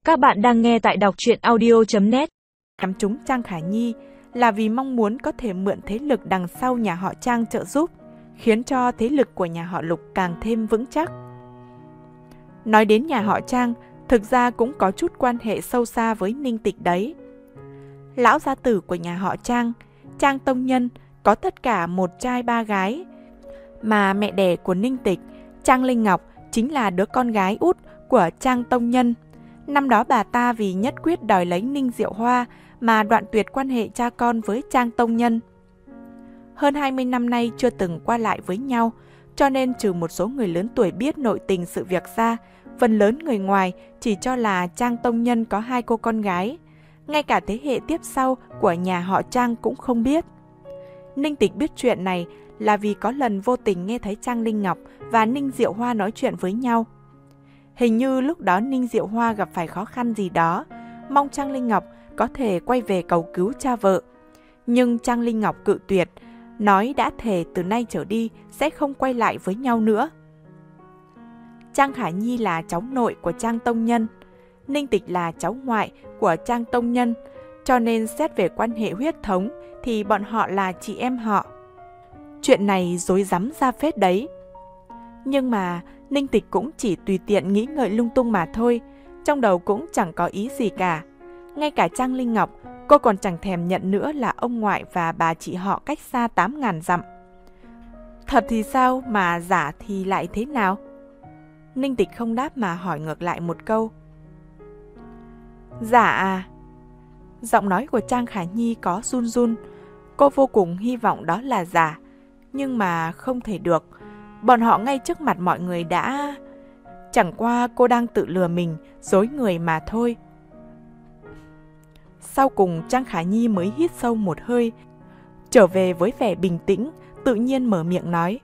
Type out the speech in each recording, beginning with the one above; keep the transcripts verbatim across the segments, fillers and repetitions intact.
Các bạn đang nghe tại đọc truyện audio chấm net. Nhắm trúng Trang Khả Nhi là vì mong muốn có thể mượn thế lực đằng sau nhà họ Trang trợ giúp, khiến cho thế lực của nhà họ Lục càng thêm vững chắc. Nói đến nhà họ Trang, thực ra cũng có chút quan hệ sâu xa với Ninh Tịch đấy. Lão gia tử của nhà họ Trang, Trang Tông Nhân, có tất cả một trai ba gái, mà mẹ đẻ của Ninh Tịch, Trang Linh Ngọc, chính là đứa con gái út của Trang Tông Nhân. Năm đó bà ta vì nhất quyết đòi lấy Ninh Diệu Hoa mà đoạn tuyệt quan hệ cha con với Trang Tông Nhân. Hơn hai mươi năm nay chưa từng qua lại với nhau, cho nên trừ một số người lớn tuổi biết nội tình sự việc ra, phần lớn người ngoài chỉ cho là Trang Tông Nhân có hai cô con gái. Ngay cả thế hệ tiếp sau của nhà họ Trang cũng không biết. Ninh Tịch biết chuyện này là vì có lần vô tình nghe thấy Trang Linh Ngọc và Ninh Diệu Hoa nói chuyện với nhau. Hình như lúc đó Ninh Diệu Hoa gặp phải khó khăn gì đó, mong Trang Linh Ngọc có thể quay về cầu cứu cha vợ. Nhưng Trang Linh Ngọc cự tuyệt, nói đã thề từ nay trở đi sẽ không quay lại với nhau nữa. Trang Khả Nhi là cháu nội của Trang Tông Nhân, Ninh Tịch là cháu ngoại của Trang Tông Nhân, cho nên xét về quan hệ huyết thống thì bọn họ là chị em họ. Chuyện này rối rắm ra phết đấy. Nhưng mà Ninh Tịch cũng chỉ tùy tiện nghĩ ngợi lung tung mà thôi, trong đầu cũng chẳng có ý gì cả. Ngay cả Trang Linh Ngọc, cô còn chẳng thèm nhận nữa là ông ngoại và bà chị họ cách xa tám ngàn dặm. Thật thì sao mà giả thì lại thế nào? Ninh Tịch không đáp mà hỏi ngược lại một câu. Giả à? Giọng nói của Trang Khả Nhi có run run. Cô vô cùng hy vọng đó là giả, nhưng mà không thể được. Bọn họ ngay trước mặt mọi người đã... Chẳng qua cô đang tự lừa mình, dối người mà thôi. Sau cùng Trang Khả Nhi mới hít sâu một hơi, trở về với vẻ bình tĩnh, tự nhiên mở miệng nói.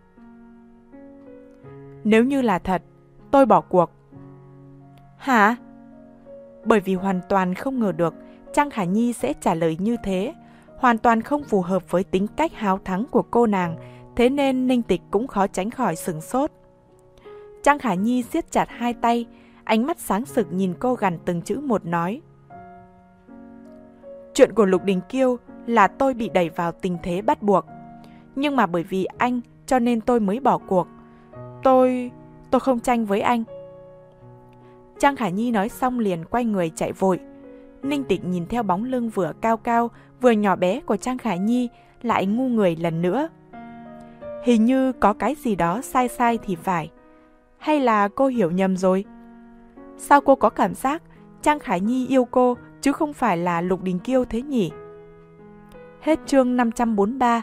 Nếu như là thật, tôi bỏ cuộc. Hả? Bởi vì hoàn toàn không ngờ được Trang Khả Nhi sẽ trả lời như thế, hoàn toàn không phù hợp với tính cách háo thắng của cô nàng, thế nên Ninh Tịch cũng khó tránh khỏi sửng sốt. Trang Khả Nhi siết chặt hai tay, ánh mắt sáng sực nhìn cô gằn từng chữ một nói. Chuyện của Lục Đình Kiêu là tôi bị đẩy vào tình thế bắt buộc, nhưng mà bởi vì anh cho nên tôi mới bỏ cuộc. Tôi... tôi không tranh với anh. Trang Khả Nhi nói xong liền quay người chạy vội. Ninh Tịch nhìn theo bóng lưng vừa cao cao vừa nhỏ bé của Trang Khả Nhi, lại ngu người lần nữa. Hình như có cái gì đó sai sai thì phải. Hay là cô hiểu nhầm rồi? Sao cô có cảm giác Trang Khả Nhi yêu cô chứ không phải là Lục Đình Kiêu thế nhỉ? Hết chương năm trăm bốn mươi ba.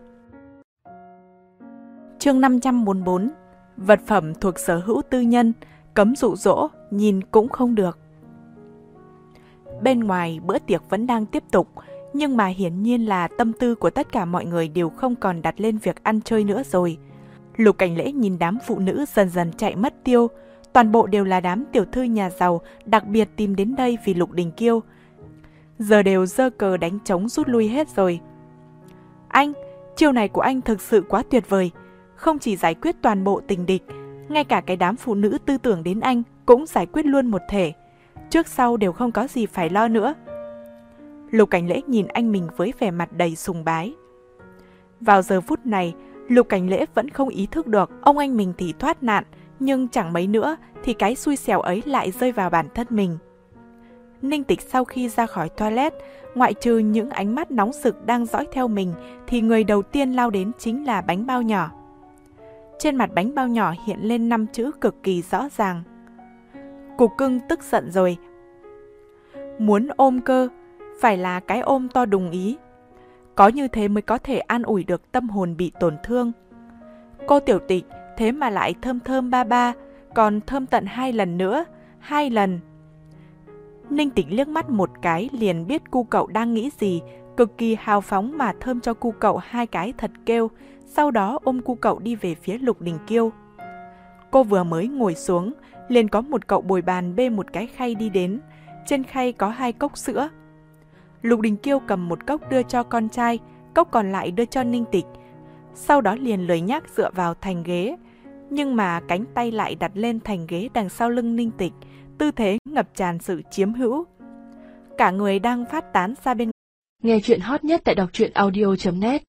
Chương năm trăm bốn mươi bốn. Vật phẩm thuộc sở hữu tư nhân, cấm dụ dỗ, nhìn cũng không được. Bên ngoài bữa tiệc vẫn đang tiếp tục, nhưng mà hiển nhiên là tâm tư của tất cả mọi người đều không còn đặt lên việc ăn chơi nữa rồi. Lục Cảnh Lễ nhìn đám phụ nữ dần dần chạy mất tiêu, toàn bộ đều là đám tiểu thư nhà giàu đặc biệt tìm đến đây vì Lục Đình Kiêu. Giờ đều giơ cờ đánh trống rút lui hết rồi. Anh, chiêu này của anh thực sự quá tuyệt vời, không chỉ giải quyết toàn bộ tình địch, ngay cả cái đám phụ nữ tư tưởng đến anh cũng giải quyết luôn một thể. Trước sau đều không có gì phải lo nữa. Lục Cảnh Lễ nhìn anh mình với vẻ mặt đầy sùng bái. Vào giờ phút này, Lục Cảnh Lễ vẫn không ý thức được ông anh mình thì thoát nạn, nhưng chẳng mấy nữa thì cái xui xẻo ấy lại rơi vào bản thân mình. Ninh Tịch sau khi ra khỏi toilet, ngoại trừ những ánh mắt nóng sực đang dõi theo mình, thì người đầu tiên lao đến chính là bánh bao nhỏ. Trên mặt bánh bao nhỏ hiện lên năm chữ cực kỳ rõ ràng. Cục cưng tức giận rồi. Muốn ôm cơ, phải là cái ôm to đùng ý. Có như thế mới có thể an ủi được tâm hồn bị tổn thương. Cô Tiểu Tịch thế mà lại thơm thơm ba ba, còn thơm tận hai lần nữa, hai lần. Ninh Tịch liếc mắt một cái liền biết cu cậu đang nghĩ gì, cực kỳ hào phóng mà thơm cho cu cậu hai cái thật kêu, sau đó ôm cu cậu đi về phía Lục Đình Kiêu. Cô vừa mới ngồi xuống, liền có một cậu bồi bàn bê một cái khay đi đến, trên khay có hai cốc sữa. Lục Đình Kiêu cầm một cốc đưa cho con trai, cốc còn lại đưa cho Ninh Tịch, sau đó liền lười nhác dựa vào thành ghế, nhưng mà cánh tay lại đặt lên thành ghế đằng sau lưng Ninh Tịch, tư thế ngập tràn sự chiếm hữu. Cả người đang phát tán ra bên. Nghe chuyện hot nhất tại đọc truyện audio chấm net